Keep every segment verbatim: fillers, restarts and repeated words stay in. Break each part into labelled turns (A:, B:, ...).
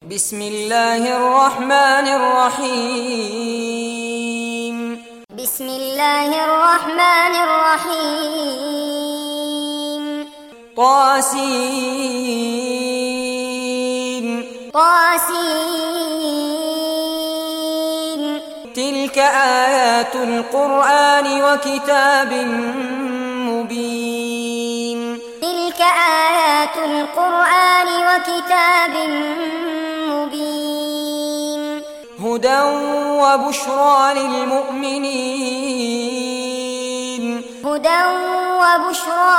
A: بسم الله الرحمن الرحيم
B: بسم الله الرحمن الرحيم
A: طاسين
B: طاسين
A: تلك آيات القرآن وكتاب مبين
B: تلك آيات القرآن وكتاب مبين
A: هدى وبشرى للمؤمنين
B: هدى وبشرى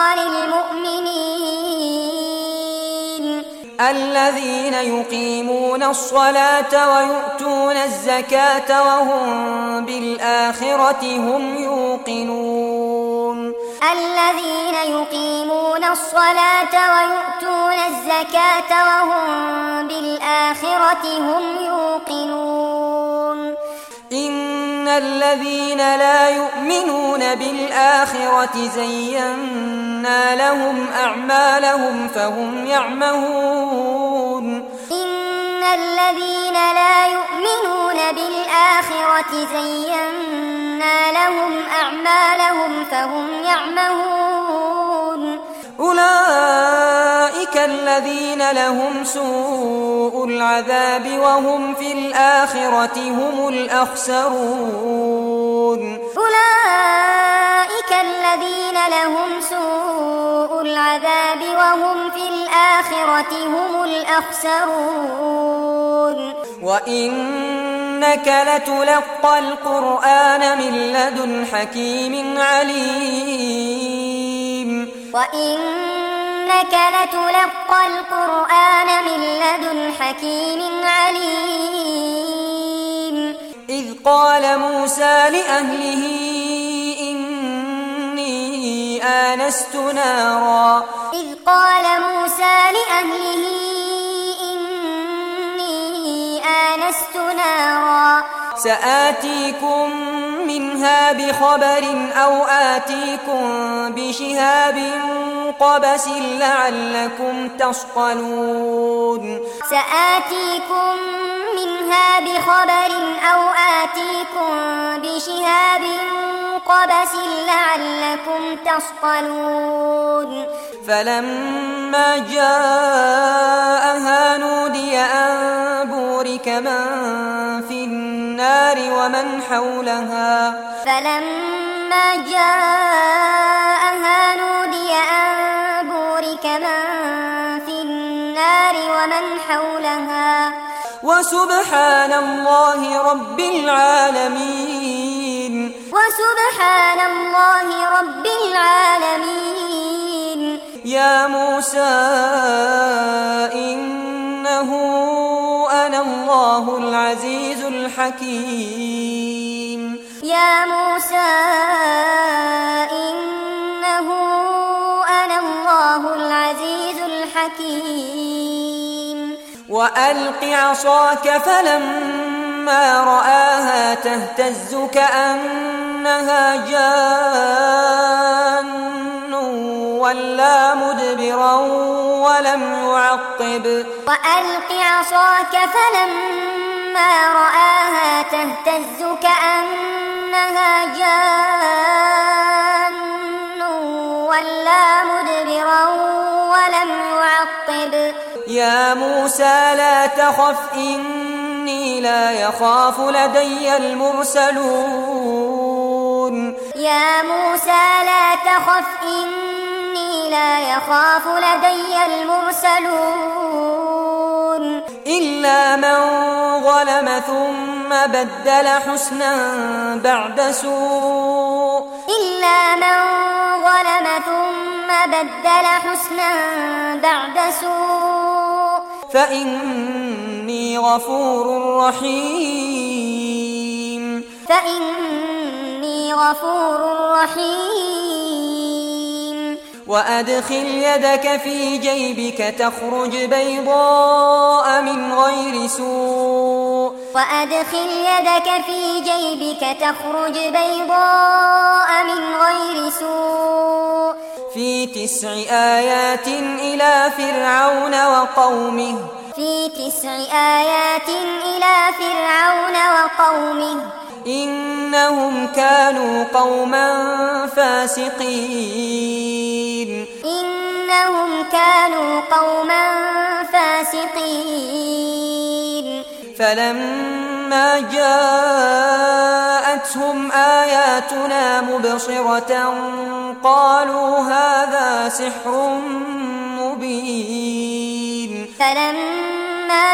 B: للمؤمنين
A: الذين يقيمون الصلاة ويؤتون الزكاة وهم بالآخرة هم يوقنون
B: الذين يقيمون الصلاة ويؤتون الزكاة وهم بالآخرة هم يوقنون
A: إن الذين لا يؤمنون بالآخرة زينا لهم أعمالهم فهم يعمهون
B: إن الذين لا يؤمنون بالآخرة زينا لهم أعمالهم فهم يعمهون
A: أولئك الذين لهم سوء العذاب وهم في الآخرة هم الأخسرون
B: أولئك الذين لهم سوء العذاب وهم في الآخرة هم الأخسرون
A: وإنك لتلقى القرآن من لدن حكيم عليم
B: وإنك لتلقى القرآن من لدن حكيم عليم
A: إذ قال موسى لأهله إني آنست نارا
B: إذ قال موسى لأهله إني آنست نارا
A: سآتيكم منها بخبر أو آتيكم بشهاب قبس لعلكم تصطلون
B: سآتيكم منها بخبر أو آتيكم بشهاب قبس لعلكم تصطلون
A: فلما جاءها نودي أن بورك من في النار ومن حولها
B: فلما جاءها نودي أن بورك من في النار ومن حولها
A: وسبحان الله رب العالمين
B: وسبحان الله رب العالمين
A: يا موسى إنه أنا الله العزيز الحكيم
B: يا موسى إنه أنا الله العزيز الحكيم
A: وألق عصاك فلما رآها تهتز كأنها جان ولا مدبرا ولم يعقب
B: وألق عصاك فلما رآها تهتز كأنها جان ولا مدبرا ولم يعقب
A: يا موسى لا تخف إني لا يخاف لدي المرسلون
B: يا موسى لا تخف إني لا يخاف لدي المرسلون
A: إلا من ظلم ثم بدل حسنا بعد سوء
B: إلا من ظلم ثم بدل حسنا بعد سوء
A: فإني غفور رحيم
B: فإني غفور رحيم
A: وأدخل يدك في جيبك تخرج بيضاء من غير سوء
B: وأدخل يدك في جيبك تخرج بيضاء من غير سوء
A: في تسع آيات إلى فرعون وقومه
B: في تسع آيات إلى فرعون وقومه
A: إنهم كانوا قوما فاسقين
B: إنهم كانوا قوما فاسقين
A: فلما جاءتهم آياتنا مبصرة قالوا هذا سحر مبين
B: فلما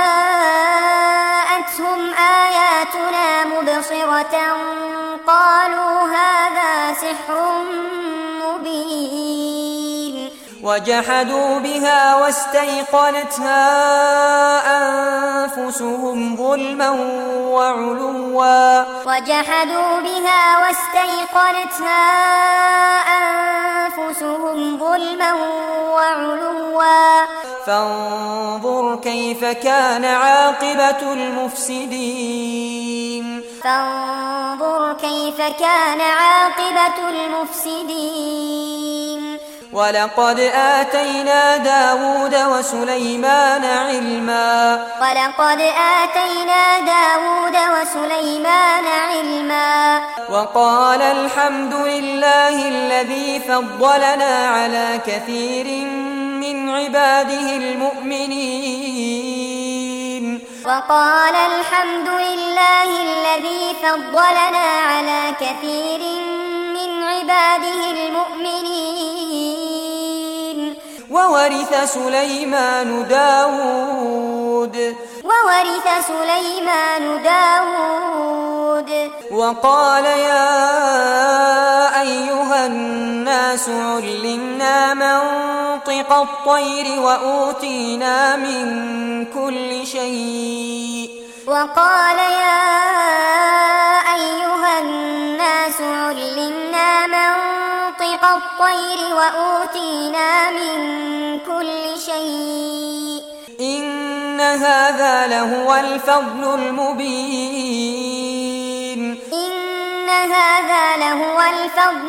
B: جاءتهم آياتنا مبصرة قالوا هذا سحر مبين
A: وجحدوا بها واستيقنتها أنفسهم ظلما وعلوا
B: وجحدوا بها واستيقنتها أنفسهم ظلما وعلوا
A: فانظر كيف كان عاقبة المفسدين
B: فانظر كيف كان عاقبة المفسدين
A: ولقد آتينا داود وسليمان علما
B: ولقد آتينا داود وسليمان علما
A: وقال الحمد لله الذي فضلنا على كثير من عباده المؤمنين
B: وقال الحمد لله الذي فضلنا على كثير من عباده المؤمنين
A: وورث سليمان داود
B: وورث سليمان داود
A: وقال يا أيها الناس علمنا منطق الطير وأوتينا من كل شيء
B: وقال يا أيها الناس علمنا منطق الطير وأوتينا من كل شيء
A: إن هذا لهو الفضل المبين
B: إن هذا لهو الفضل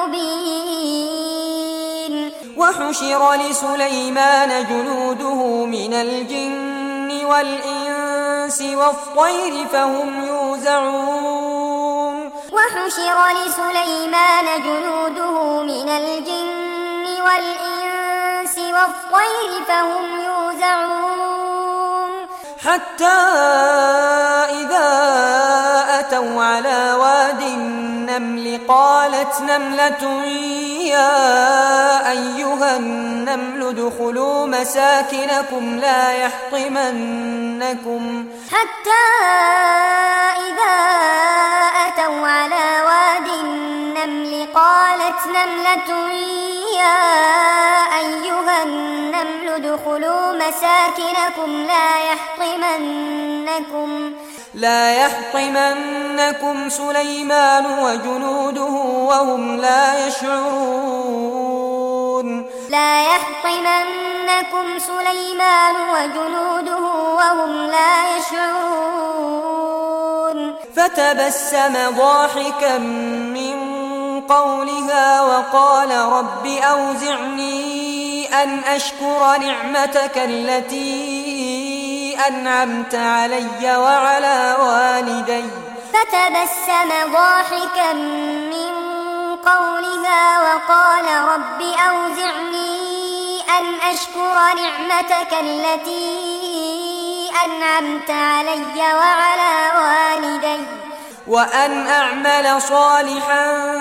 B: المبين
A: وحشر لسليمان جنوده من الجن والإنس والطير فهم يوزعون
B: وحشر لسليمان جنوده من الجن والإنس والطير فهم يوزعون
A: حتى إذا أتوا على واد النمل قالت نملة يا أيها النمل ادخلوا مساكنكم لا يحطمنكم
B: حتى إذا أتوا على واد النمل قالت نملة يا أيها النمل ادخلوا مساكنكم لا يحطمنكم
A: لا يحطمنكم سليمان وجنوده وهم لا يشعرون
B: لا يحطمنكم سليمان وجنوده وهم لا يشعرون
A: فتبسم ضاحكا من قولها وقال رب أوزعني أن أشكر نعمتك التي أنعمت علي وعلى والدي
B: فتبسم ضاحكا من قولها وقال رب أوزعني أن أشكر نعمتك التي أنعمت علي وعلى والدي
A: وأن أعمل صالحا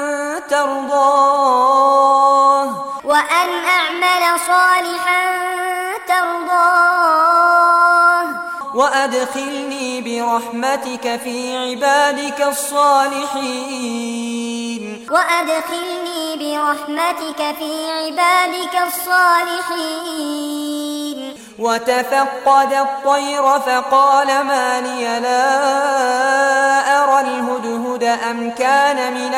A: ترضاه
B: وأن أعمل صالحا ترضاه
A: وأدخلني برحمتك في عبادك الصالحين
B: وأدخلني برحمتك في عبادك الصالحين
A: وتفقد الطير فقال ما لي لا أرى الهدهد أم كان من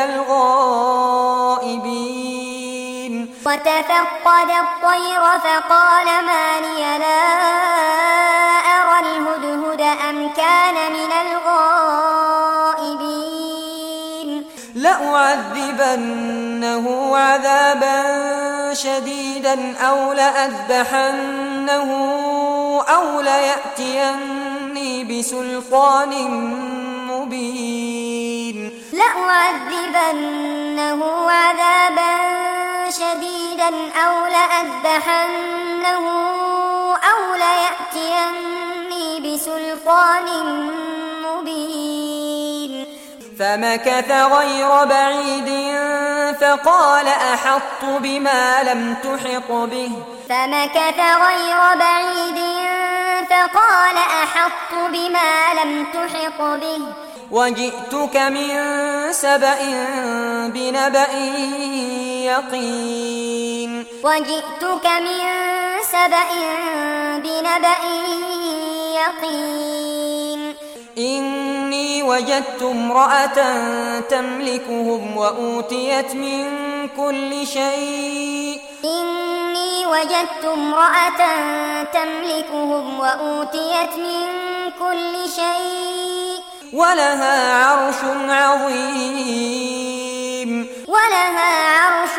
A: الغائبين
B: وتفقد الطير فقال ما لي لا أرى الهدهد أم كان من الغائبين
A: لأعذبنه عذابا شديدا أو لأذبحنه أو ليأتيني بسلطان مبين
B: لأعذبنه عذابا شديدا أو لأذبحنه أو ليأتيني بسلطان مبين
A: فمكث غير بعيد فقال أحطت بما لم تحط به
B: فمكث غير بعيد فقال أحطت بما لم تحط به
A: وجئتك من سبأ بنبأ يقين
B: وجئتك من سبأ بنبأ يقين
A: إني وجدت امرأة تملكهم وأوتيت من كل شيء
B: إني وجدت امرأة تملكهم وأوتيت من كل شيء
A: ولها عرش عظيم
B: ولها عرش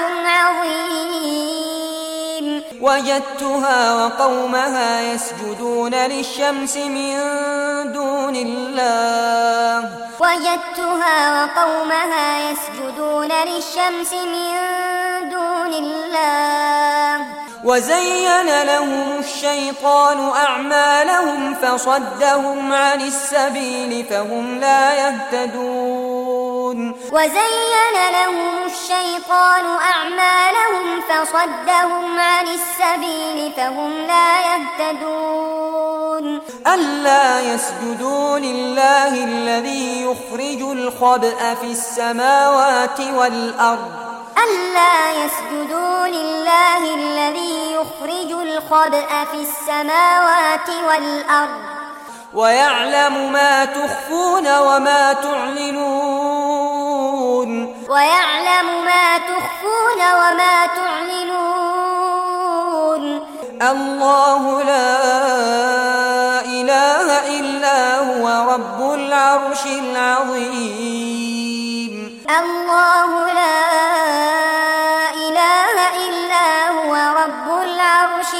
B: عظيم
A: وجدتها وقومها يسجدون للشمس من دون الله
B: وجدتها وقومها يسجدون للشمس من دون الله
A: وزين لهم الشيطان أعمالهم فصدهم عن السبيل فهم لا يهتدون
B: وزين لهم الشيطان أعمالهم فصدهم عن السبيل فهم لا يهتدون
A: ألا يسجدوا لله الذي يخرج الخبأ في السماوات والأرض
B: ألا يسجدوا لله الذي يخرج الخبأ في السماوات والأرض
A: ويعلم ما تخفون وما تعلنون
B: ويعلم ما تخفون وما تعلنون
A: الله لا إله إلا هو رب العرش العظيم
B: الله لا إله إلا هو رب العرش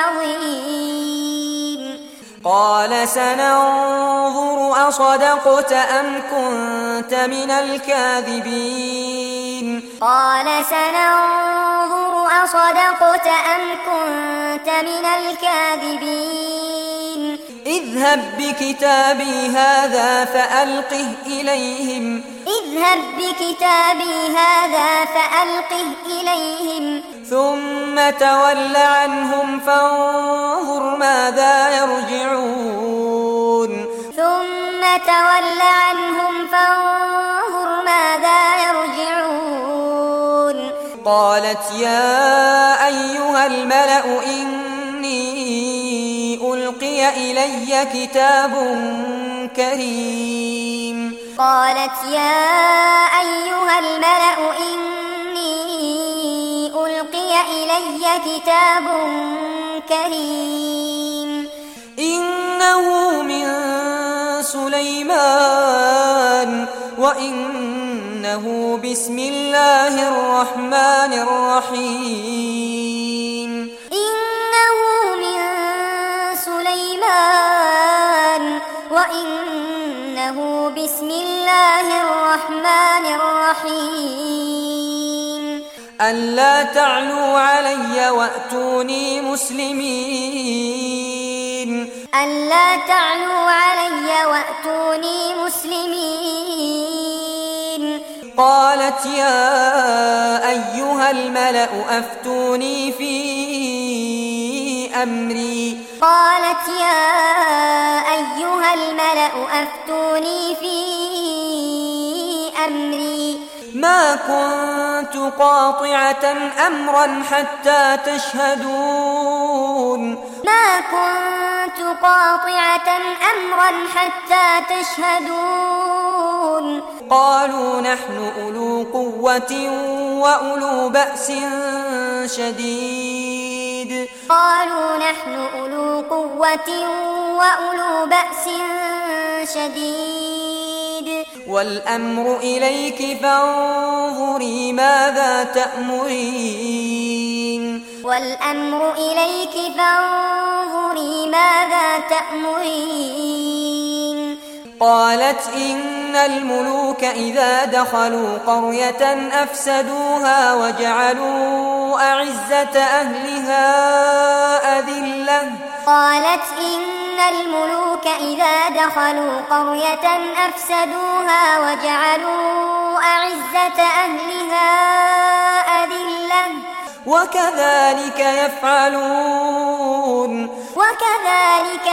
B: العظيم
A: قال سننظر أصدقت أم كنت من الكاذبين
B: قال سننظر أصدقت أم كنت من الكاذبين
A: اذهب بكتابي هذا فألقه إليهم
B: اذهب بكتابي هذا فألقه إليهم
A: ثم تول عنهم فانظر ماذا يرجعون
B: ثم تول عنهم فانظر ماذا يرجعون
A: قالت يا أيها الملأ إني ألقي إلي كتاب كريم
B: قالت يا أيها الملأ إني ألقي إلي كتاب كريم
A: إنه من سليمان وإنه بسم الله الرحمن الرحيم
B: إنه من سليمان وإنه بسم الله الرحمن الرحيم
A: ألا تعلوا علي وأتوني مسلمين
B: ألا تعلوا علي وأتوني مسلمين
A: قالت يا أيها الملأ أفتوني في أمري
B: قالت يا أيها الملأ أفتوني في أمري
A: ما كنت قاطعة أمرا حتى تشهدون
B: ما كنت قاطعة أمرا حتى تشهدون
A: قالوا نحن أولو قوة وأولو بأس شديد
B: قالوا نحن أولو قوة وأولو بأس شديد
A: والأمر إليك فانظري ماذا تأمرين
B: والأمر إليك فانظري ماذا تأمرين
A: قالت إن الملوك إذا دخلوا قرية أفسدوها وجعلوا أعزة أهلها أذلة
B: قالت إن الملوك إذا دخلوا قرية أفسدوها وجعلوا أعزة أهلها أذلة
A: وكذلك يفعلون
B: وكذلك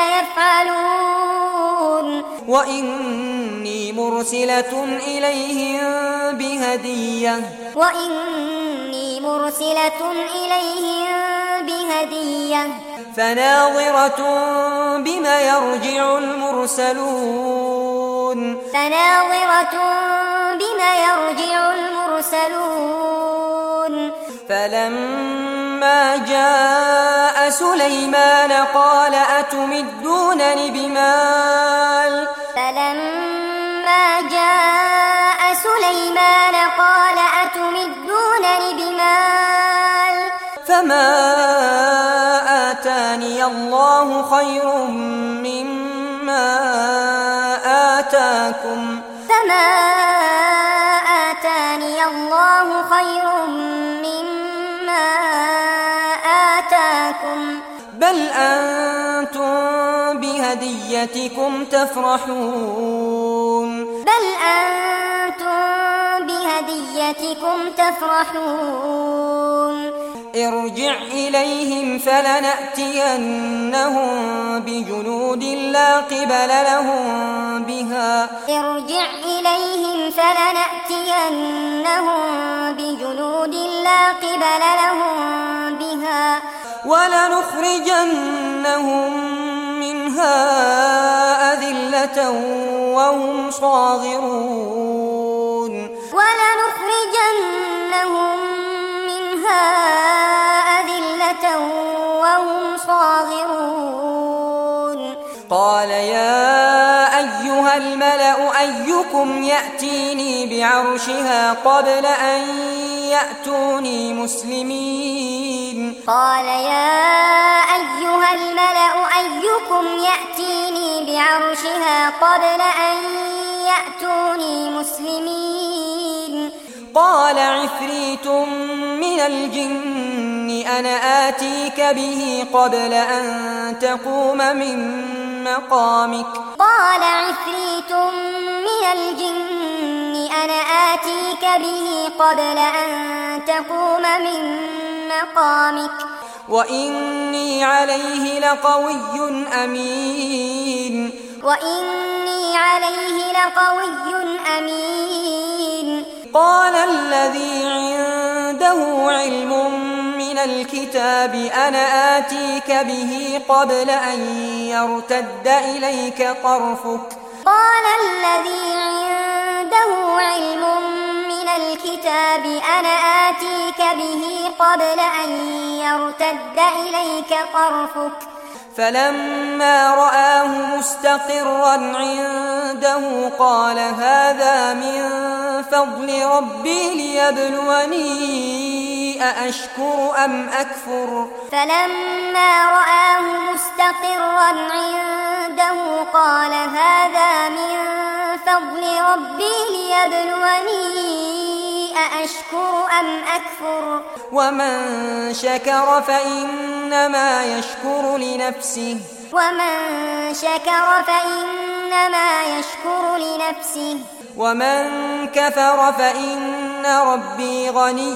B: يفعلون
A: وإني مرسلة إليهم بهدية
B: وإني مرسلة إليهم بهدية
A: فناظرة بما يرجع المرسلون
B: فناظرة بما يرجع المرسلون
A: فلما جاء سليمان قال أتمدونني بمال
B: فلما جاء سليمان قال أتمدونني بمال
A: فما آتاني الله خير مما آتاكم
B: فما آتاني الله خير مما آتاكم
A: بل أنتم بهديتكم تفرحون
B: بل أنتم بهديتكم تفرحون
A: ارجع إليهم فلنأتينهم بجنود لا قبل لهم بها
B: ارجع إليهم فلنأتينهم بجنود لا قبل لهم بها
A: ولنخرجنهم منها أذلة وهم صاغرون
B: ولنخرجنهم منها أذلة وهم صاغرون
A: قال يا أيها الملأ أيكم يأتيني بعرشها قبل أن يأتوني مسلمين
B: قال يا أيها الملأ أيكم يأتيني بعرشها قبل أن يأتوني مسلمين
A: قال عفريت من الجن أنا آتيك به قبل أن تقوم من مقامك
B: قال عفريت من الجن أنا آتيك به قبل أن تقوم من مقامك
A: وإني عليه لقوي أمين
B: وإني عليه لقوي أمين
A: قال الذي عنده علم من الكتاب أنا آتيك به قبل أن يرتد إليك طرفك
B: قال الذي عنده علم من الكتاب أنا آتيك به قبل أن يرتد إليك طرفك
A: فلما رآه مستقرا عنده قال هذا من فضل ربي ليبلوني أأشكر أم أكفر
B: فلما رآه مستقرا عنده قال هذا من فضل ربي ليبلوني أأشكر أم أكفر
A: ومن شكر فإنما يشكر لنفسه
B: ومن شكر فإنما يشكر لنفسه
A: ومن كفر فإن ربي غني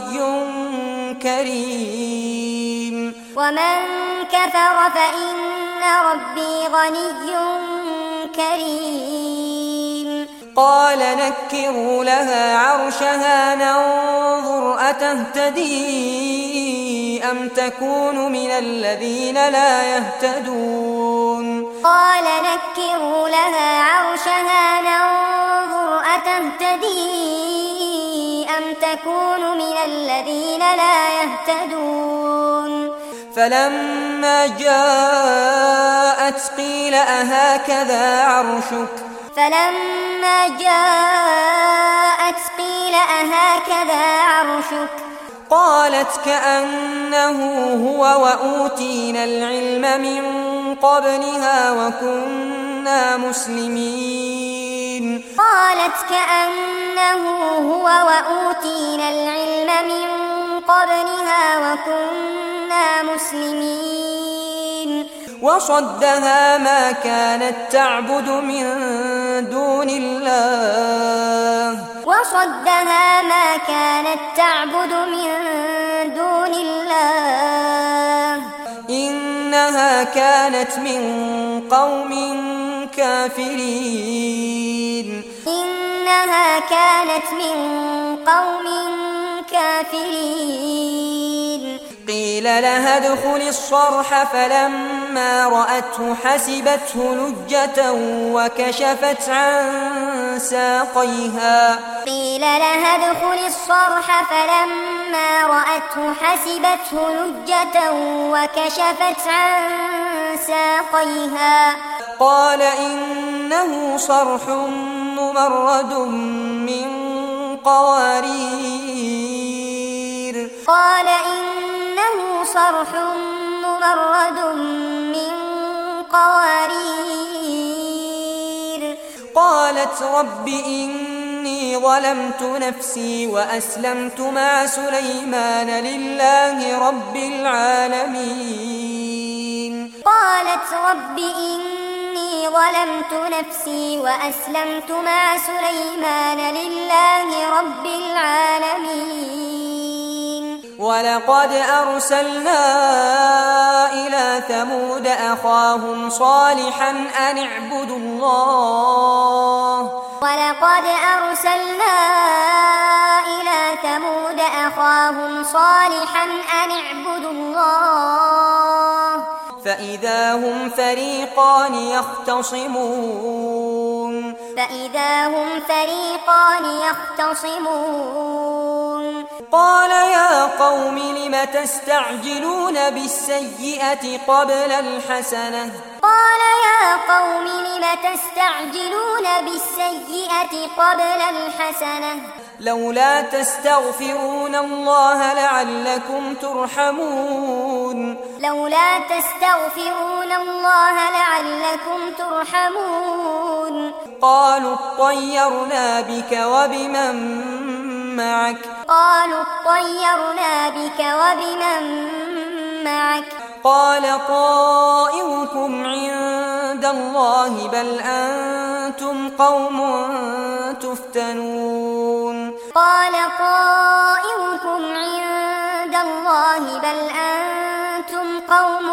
A: كريم
B: ومن كفر فإن ربي غني كريم
A: قال نكروا لها عرشها ننظر أتهتدي أم تكون من الذين لا يهتدون
B: قال نكروا لها عرشها ننظر أتهتدي أم تكون من الذين لا يهتدون
A: فلما جاءت قيل أهكذا عرشك
B: فلما جاءت قيل أهكذا عرشك
A: قالت كأنه هو وأوتينا العلم من قبلها وكنا مسلمين
B: قالت كأنه هو وأوتينا العلم من قبلها وكنا مسلمين
A: وصدها ما كانت تعبد من دون الله
B: وصدها ما كانت تعبد من دون الله
A: إنها كانت من قوم كافرين
B: إنها كانت من قوم كافرين
A: قيل لها ادخل الصرح فلما رأته حسبته لجة وكشفت عن ساقيها
B: قيل لها ادخل الصرح فلما رأته حسبته لجة وكشفت عن ساقيها
A: قال إنه صرح ممرد من قوارير
B: قال إنه صرح ممرد من قوارير
A: قالت رب إني ظلمت نفسي وأسلمت مع سليمان لله رب العالمين
B: قالت رب إني ظلمت نفسي وأسلمت مع سليمان لله رب العالمين
A: ولقد أرسلنا إلى ثمود أخاهم صالحا أن اعبدوا الله
B: ولقد أرسلنا إلى ثمود أخاهم صالحا أن اعبدوا الله
A: فإذا هم فريقان يختصمون
B: فإذا هم فريقان يختصمون
A: قال يا قوم لم تستعجلون بالسيئة قبل الحسنة
B: قال يا قوم لم تستعجلون بالسيئة قبل الحسنة
A: لولا تستغفرون الله لعلكم ترحمون
B: لولا تستغفرون الله لعلكم ترحمون
A: قالوا اطيرنا بك وبمن معك
B: قالوا اطيرنا بك وبمن معك
A: قال طائركم عند الله بل أنتم قوم تفتنون
B: قال طائركم عند الله بل أنتم قوم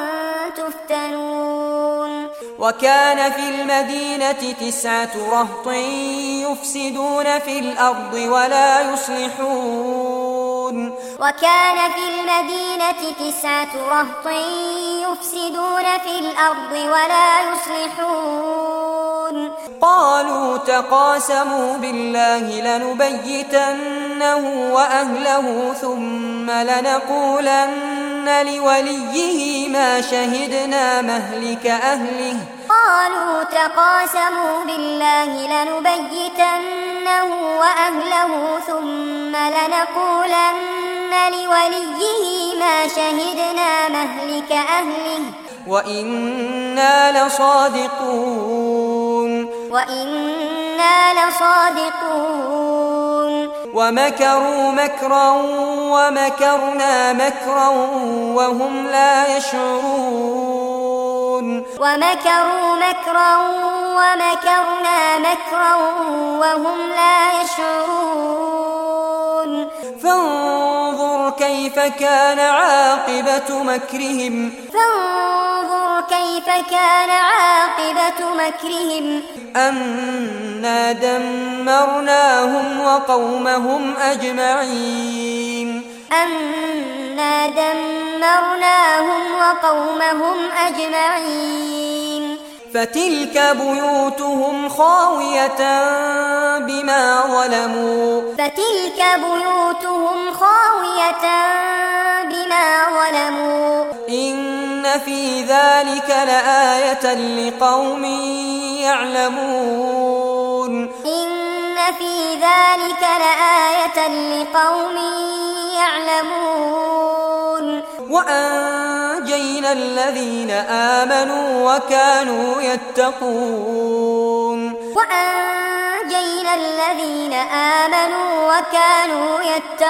B: تفتنون
A: وكان في المدينة تسعة رهط يفسدون في الأرض ولا يصلحون
B: وكان في المدينة تسعة رهط يفسدون في الأرض ولا يصلحون
A: قالوا تقاسموا بالله لنبيتنه وأهله ثم لنقولن لوليه ما شهدنا مهلك أهله
B: قالوا تقاسموا بالله لنبيتنه وأهله ثم لنقولن لوليه ما شهدنا مهلك أهله
A: وإنا لصادقون
B: وإنا لصادقون
A: ومكروا مكرا ومكرنا مكرا وهم لا يشعرون
B: ومكروا مكرا ومكرنا مكرا وهم لا يشعرون
A: فانظر كيف كان عاقبة مكرهم
B: فانظر كيف كان عاقبة مكرهم
A: أنا دمرناهم وقومهم أجمعين
B: أنا دمرناهم وقومهم أجمعين
A: فتلك بيوتهم خاوية بما ظلموا
B: فتلك بيوتهم خاوية بما ظلموا
A: إن في ذلك لآية لقوم يعلمون
B: إن في ذلك لآية لقوم يعلمون يعلمون
A: وأنجينا الذين آمنوا وكانوا يتقون
B: وأنجينا الذين آمنوا وكانوا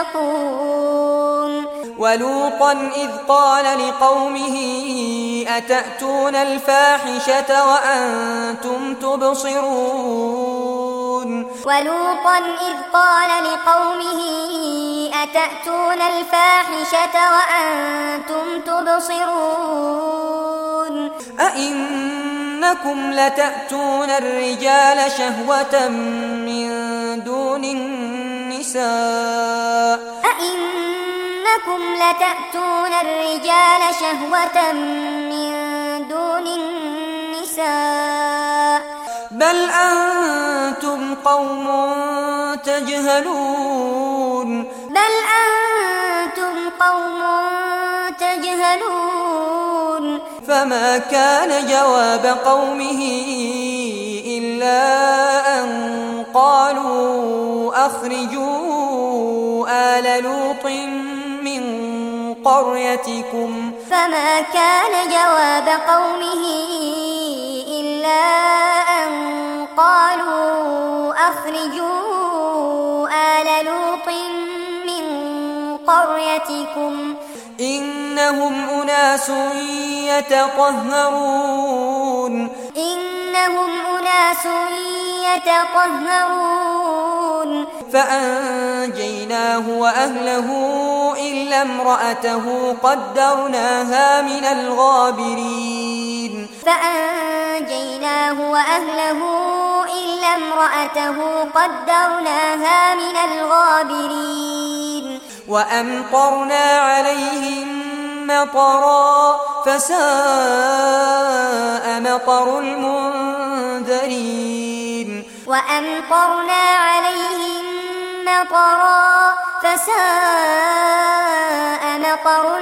B: يتقون
A: ولوطا إذ قال لقومه أتأتون الفاحشة وأنتم تبصرون
B: ولوطا إذ قال لقومه أتأتون الفاحشة وأنتم تبصرون
A: أئنكم لتأتون الرجال شهوة من دون النساء
B: أئنكم لتأتون الرجال شهوة من دون النساء
A: بل أنتم قوم تجهلون
B: بل أنتم قوم تجهلون
A: فما كان جواب قومه إلا أن قالوا أخرجوا آل لوط من قريتكم
B: فما كان جواب قومه إلا أن قالوا أخرجوا آل لوط من قريتكم
A: إنهم أناس يتطهرون
B: إنهم أناس يتطهرون
A: فأنجيناه وأهله إلا امرأته قدرناها من الغابرين
B: فأنجيناه وأهله إلا امرأته قدرناها من الغابرين
A: وأمطرنا عليهم مطرا فساء مطر المنذرين
B: وأمطرنا عليهم مطرا فساء مطر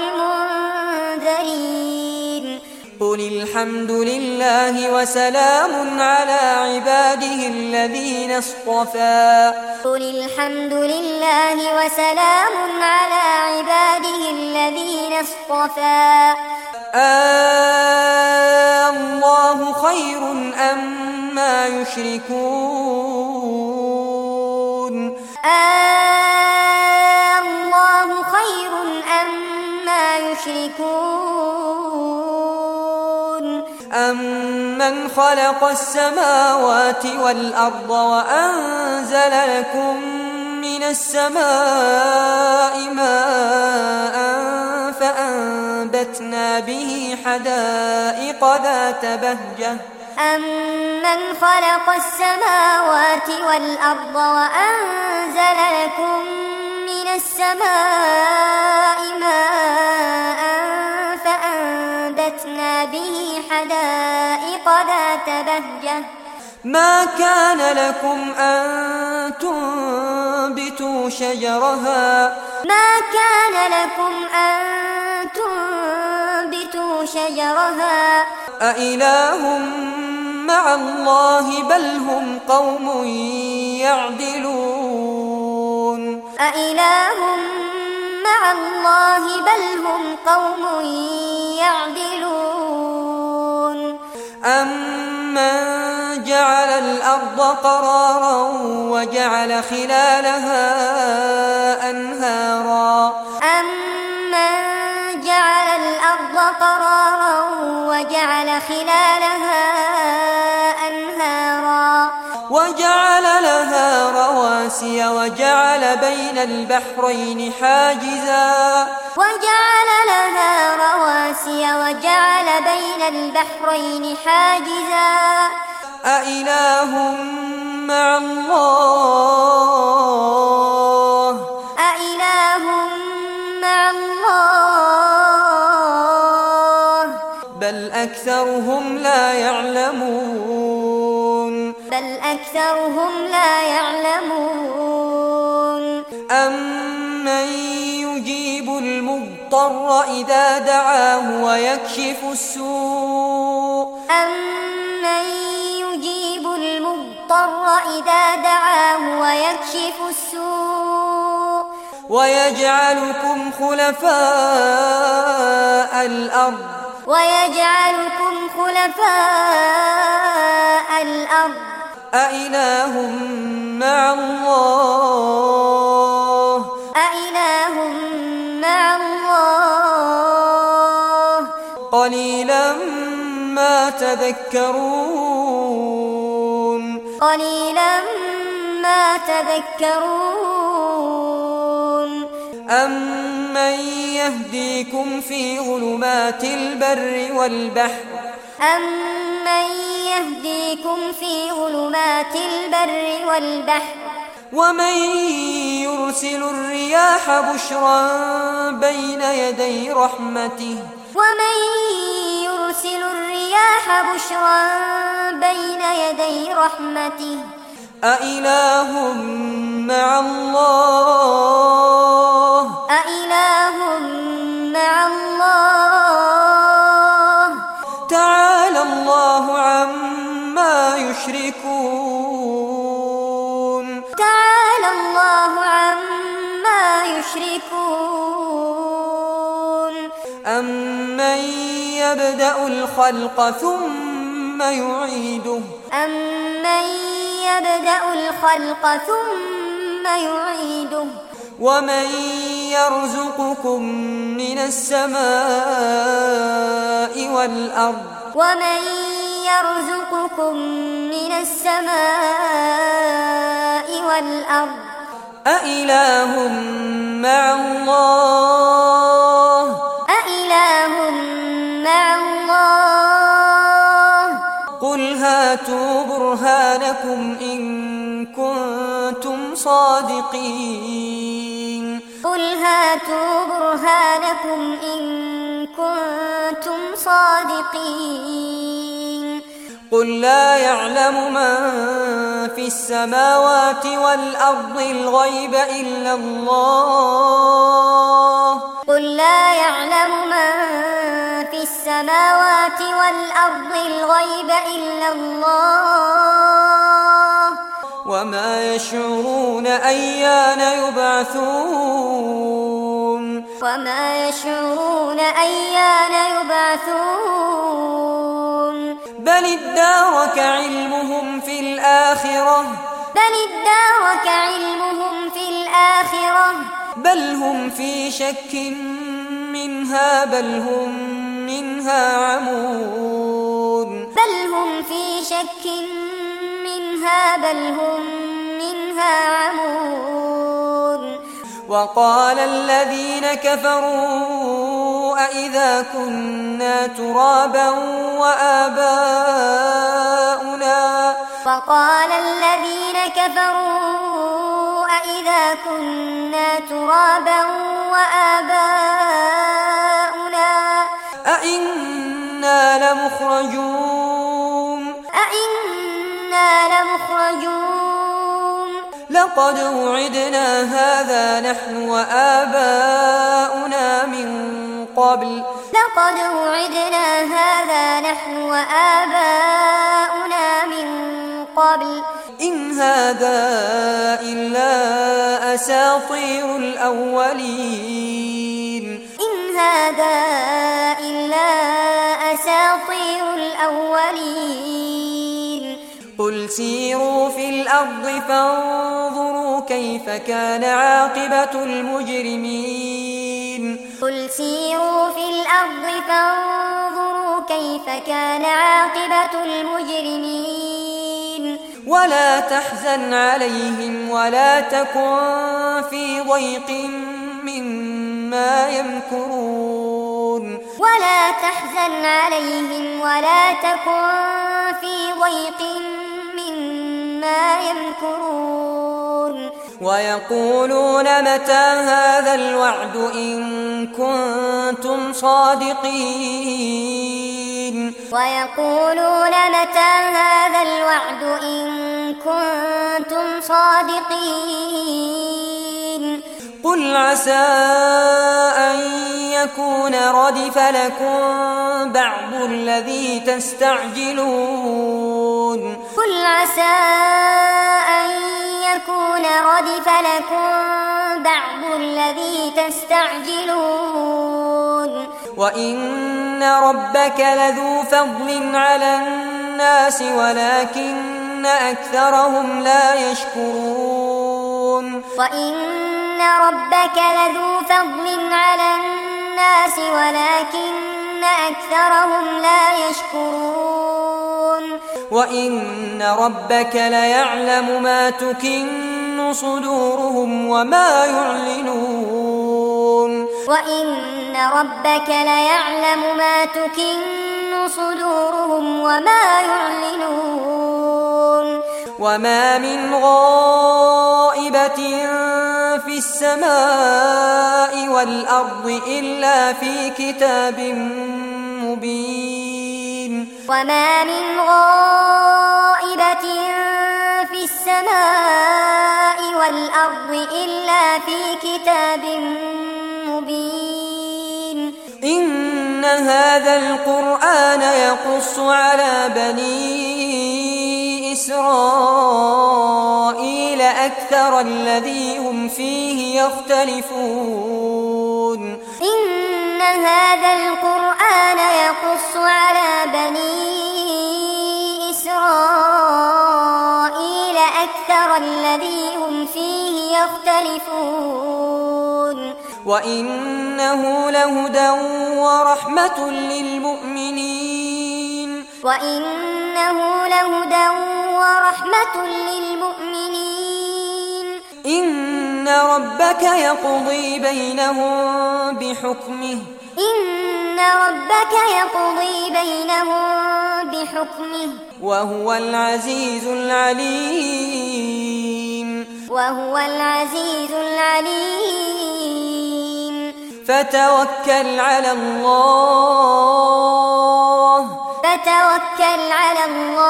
B: المنذرين
A: قل الحمد لله وسلام على عباده الذين اصطفى
B: قل الحمد لله وسلام على عباده الذين اصطفى
A: آه الله خير أما يشركون
B: آه الله خير أما يشركون
A: أمن خلق السماوات والأرض وأنزل لكم من السماء ماء فأنبتنا به حدائق ذات بهجة
B: أمن خلق السماوات والأرض وأنزل لكم من السماء ماء فأنبتنا به حدائق ذات بهجة
A: ما كان لكم أن تنبتوا شجرها
B: ما كان لكم أن تنبتوا شجرها
A: أإله مع الله بل هم قوم يعدلون
B: أإله مع الله بل هم قوم يعدلون
A: أمن جعل الأرض قرارا وجعل خلالها أنهارا
B: أمن جعل الأرض قرارا وجعل خلالها أنهارا
A: وجعل لها رواسي وجعل بين البحرين حاجزا
B: وجعل لها رواسي وجعل بين البحرين حاجزا
A: أإله مع الله
B: أإله مع الله
A: بل أكثرهم لا يعلمون
B: بل أكثرهم لا يعلمون
A: أمن يجيب المضطر إذا دعاه ويكشف السوء
B: أمن يجيب المضطر إذا دعاه ويكشف السوء
A: ويجعلكم خلفاء الأرض
B: ويجعلكم خلفاء الأرض
A: أإله مع الله
B: أإله مع الله
A: قليلا ما تذكرون
B: قليلا ما تذكرون
A: أمن يهديكم في ظلمات البر والبحر
B: أمن يهديكم في ظلمات البر والبحر
A: ومن يرسل الرياح بشرا بين يدي رحمته
B: ومن يرسل الرياح بشرا بين يدي رحمته
A: أإله مع الله
B: أإله مع الله
A: تعالى الله عما يشركون
B: تعالى الله عما يشركون
A: أمن يبدأ الخلق ثم يعيده
B: أمن يبدأ الخلق ثم يعيده
A: ومن يرزقكم من السماء والأرض
B: ومن يرزقكم من السماء والأرض
A: أإله مع الله
B: أإله مع الله
A: قل هاتوا برهانكم إن كنتم صادقين
B: قل هاتوا برهانكم إن كنتم صادقين
A: قل لا يعلم من في السماوات والأرض الغيب إلا الله
B: قل لا يعلم من في السماوات والأرض الغيب إلا الله
A: وما يشعرون أيان يبعثون
B: وما يشعرون أيان يبعثون
A: بل ادارك علمهم في الآخرة
B: بل ادارك علمهم في الآخرة
A: بل هم في شك منها بل هم منها عمون
B: بل هم في شك منها بل هم منها عمون
A: وقال الذين كفروا أإذا كنا ترابا وآباؤنا
B: وقال الذين كفروا أإذا كنا ترابا وآباؤنا
A: أئنا لمخرجون
B: أئنا لمخرجون
A: لقد وعدنا هذا نحن وآباؤنا من قبل
B: لقد وعدنا هذا نحن وآباؤنا من قبل
A: إن هذا إلا أساطير الأولين
B: إن هذا إلا أساطير الأولين
A: قل سيروا في الأرض فانظروا كيف كان عاقبة المجرمين
B: قل سيروا في الأرض فانظروا كيف كان عاقبة المجرمين
A: ولا تحزن عليهم ولا تكن في ضيق مما يمكرون
B: ولا تحزن عليهم ولا تكن في ضيق مما يمكرون
A: ويقولون متى هذا الوعد إن كنتم صادقين
B: ويقولون متى هذا الوعد إن كنتم صادقين
A: قل عسى أن يكون ردف لكم بعض الذي تستعجلون
B: قل عسى أن يكون ردف لكم بعض الذي تستعجلون
A: وإن ربك لذو فضل على الناس ولكن أكثرهم لا يشكرون
B: وإن ربك لذو فضل على الناس ولكن أكثرهم لا يشكرون
A: وإن ربك ليعلم ما تكن صدورهم وما يعلنون
B: وإن ربك ليعلم ما تكن صدورهم وما يعلنون
A: وما من غائبة في السماء والأرض إلا في كتاب مبين
B: وما من غائبة في السماء والأرض إلا في كتاب مبين
A: إن هذا القرآن يقص على بني إسرائيل أكثر الذي هم فيه يختلفون
B: إن هذا القرآن يقص على بني إسرائيل أكثر الذي هم فيه يختلفون
A: وإنه لهدى ورحمة للمؤمنين
B: وإنه لهدى ورحمة للمؤمنين
A: إن ربك يقضي بينهم بحكمه
B: إن ربك يقضي بينهم بحكمه
A: وهو العزيز العليم
B: وهو العزيز العليم
A: فتوكل على الله
B: فتوكل على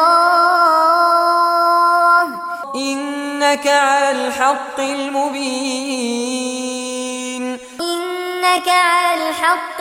B: الله
A: إنك على الحق المبين
B: إنك على الحق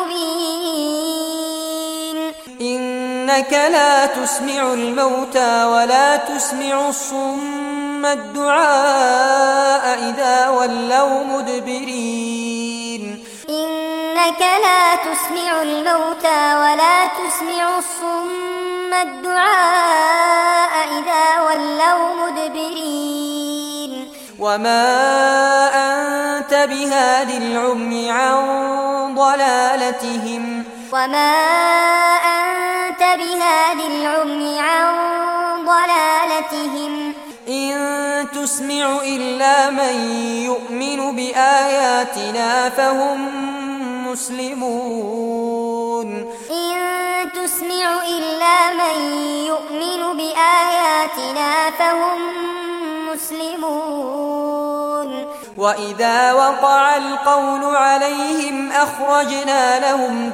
B: المبين
A: إنك لا تسمع الموتى ولا تسمع الصم الدعاء إذا ولوا مدبرين
B: إنك لا تسمع الموتى ولا تسمع الصم الدعاء إذا ولوا مدبرين
A: وما أنت بهاد العمي عن ضلالتهم
B: وما أنت بهاد العمي عن ضلالتهم
A: إن تسمع إلا من يؤمن بآياتنا فهم مسلمون
B: إن تسمع إلا من يؤمن بآياتنا فهم مسلمون
A: وإذا وقع القول عليهم أخرجنا لهم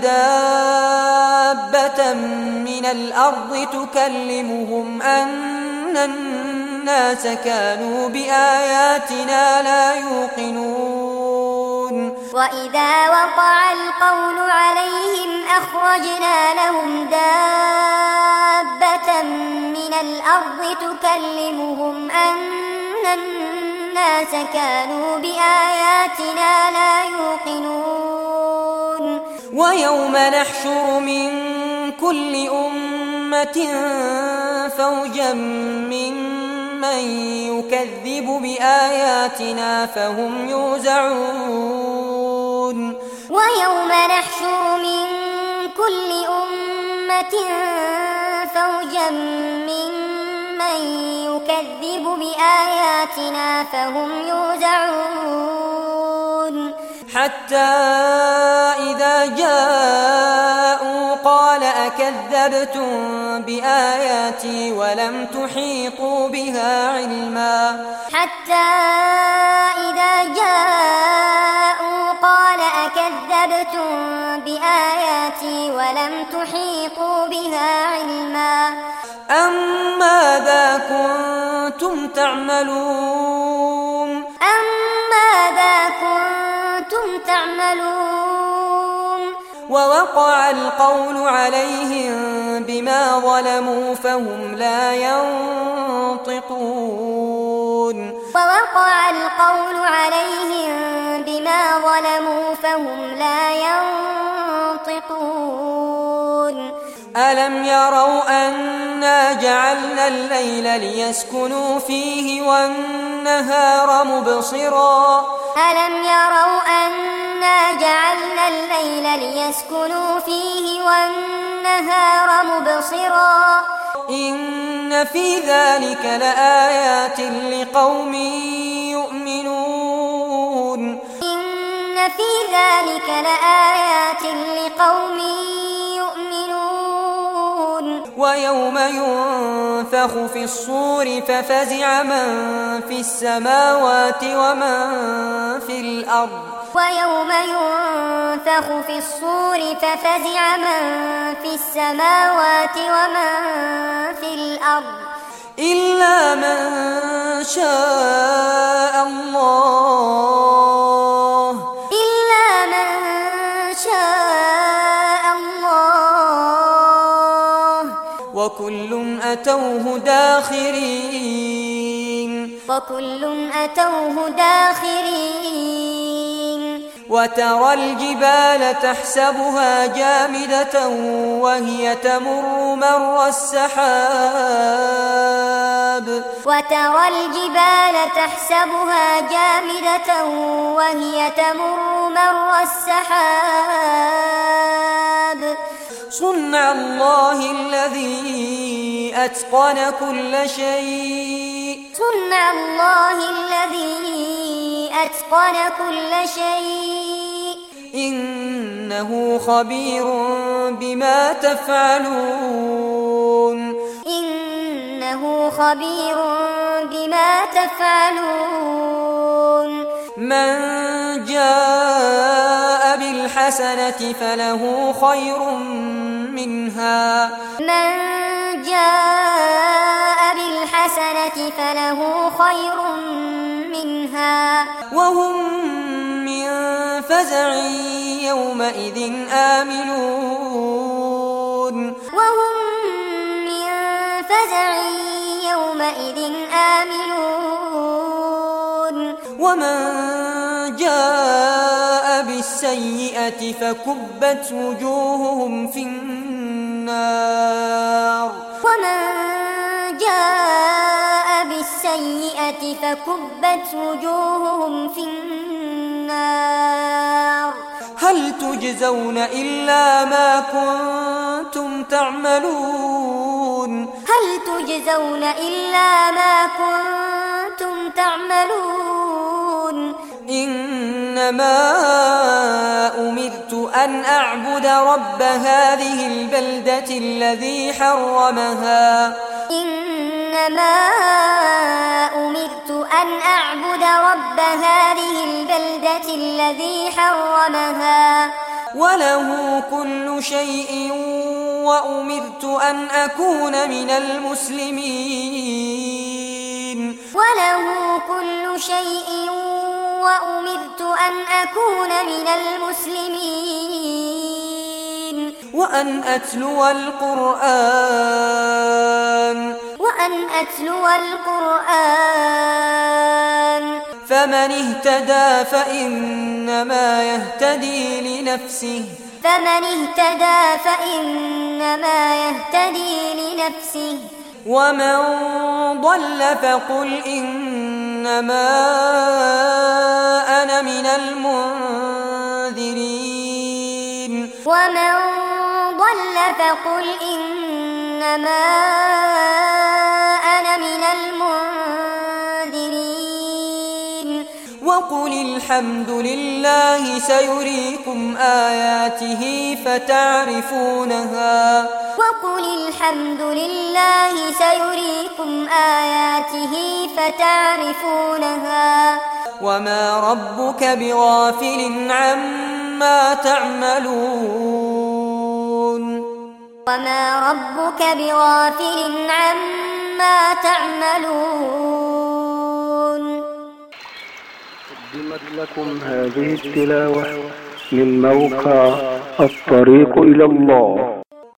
A: دابة من الأرض تكلمهم أن الناس كانوا بآياتنا لا يوقنون
B: وإذا وقع القول عليهم أخرجنا لهم دابة من الأرض تكلمهم أن الناس كانوا بآياتنا لا يوقنون
A: ويوم نحشر من كل أمة فوجا ممن يكذب بآياتنا فهم يوزعون
B: ويوم نحشر من كل أمة فوجا ممن يكذب بآياتنا فهم يوزعون
A: حتى إذا جاءوا قال أكذبتم بآياتي ولم تحيطوا بها علما
B: حتى إذا جاءوا قال أكذبتم بآياتي ولم تحيطوا بها علما
A: أم ماذا كنتم تعملون
B: أم ماذا كنتم تعملون
A: ووقع القول عليهم بما ظلموا فهم لا ينطقون
B: ووقع القول عليهم بما ظلموا فهم لا ينطقون
A: ألم يروا أنا جعلنا الليل ليسكنوا فيه والنهار مبصرا
B: ألم يروا أنا جعلنا الليل ليسكنوا فيه والنهار مبصرا
A: إن في ذلك لآيات لقوم يؤمنون
B: إن في ذلك لآيات لقوم يؤمنون
A: ويوم ينفخ في الصور ففزع من في السماوات ومن في الأرض
B: ويوم ينفخ في الصور ففزع من في السماوات ومن في الأرض
A: إلا من شاء الله
B: إلا من شاء الله
A: وكل أتوه داخرين
B: وكل أتوه داخرين
A: وترى الجبال تحسبها جامدة وهي تمر مر السحاب
B: وترى الجبال تحسبها جامدة وهي تمر مر السحاب
A: صنع الله الذي أتقن كل شيء
B: صنع الله الذي أتقن كل شيء
A: إنه خبير بما تفعلون
B: إنه خبير بما تفعلون
A: من جاء بالحسنة فله خير منها
B: من جاء بالحسنة فله خير منها
A: وهم من فزع يومئذ آمنون
B: وهم من فزع يومئذ آمنون
A: ومن جاء بالسيئة فكبت وجوههم في النار
B: ومن جاء بالسيئة فكبت وجوههم في النار
A: هل تجزون إلا ما كنتم تعملون
B: هل تجزون إلا ما كنتم تعملون
A: إنما أمرت أن أعبد رب هذه البلدة الذي حرمها
B: إنما أمرت أن أعبد رب هذه البلدة الذي حرمها
A: وله كل شيء وأمرت أن أكون من المسلمين
B: وله كل شيء وأمرت أن أكون من المسلمين
A: وأن أتلو القرآن
B: وأن أتلو القرآن
A: فمن اهتدى فإنما يهتدي لنفسه
B: فمن اهتدى فإنما يهتدي لنفسه
A: ومن ضل فقل إنما أنا من المنذرين
B: ومن ضل فقل إنما أنا من المنذرين
A: وقل الحمد لله سيريكم آياته فتعرفونها
B: وقل الحمد لله سيريكم آياته فتعرفونها
A: وما ربك بغافل عما تعملون
B: وما ربك بغافل عما تعملون.
C: قدمت لكم هذه التلاوة من موقع الطريق إلى الله.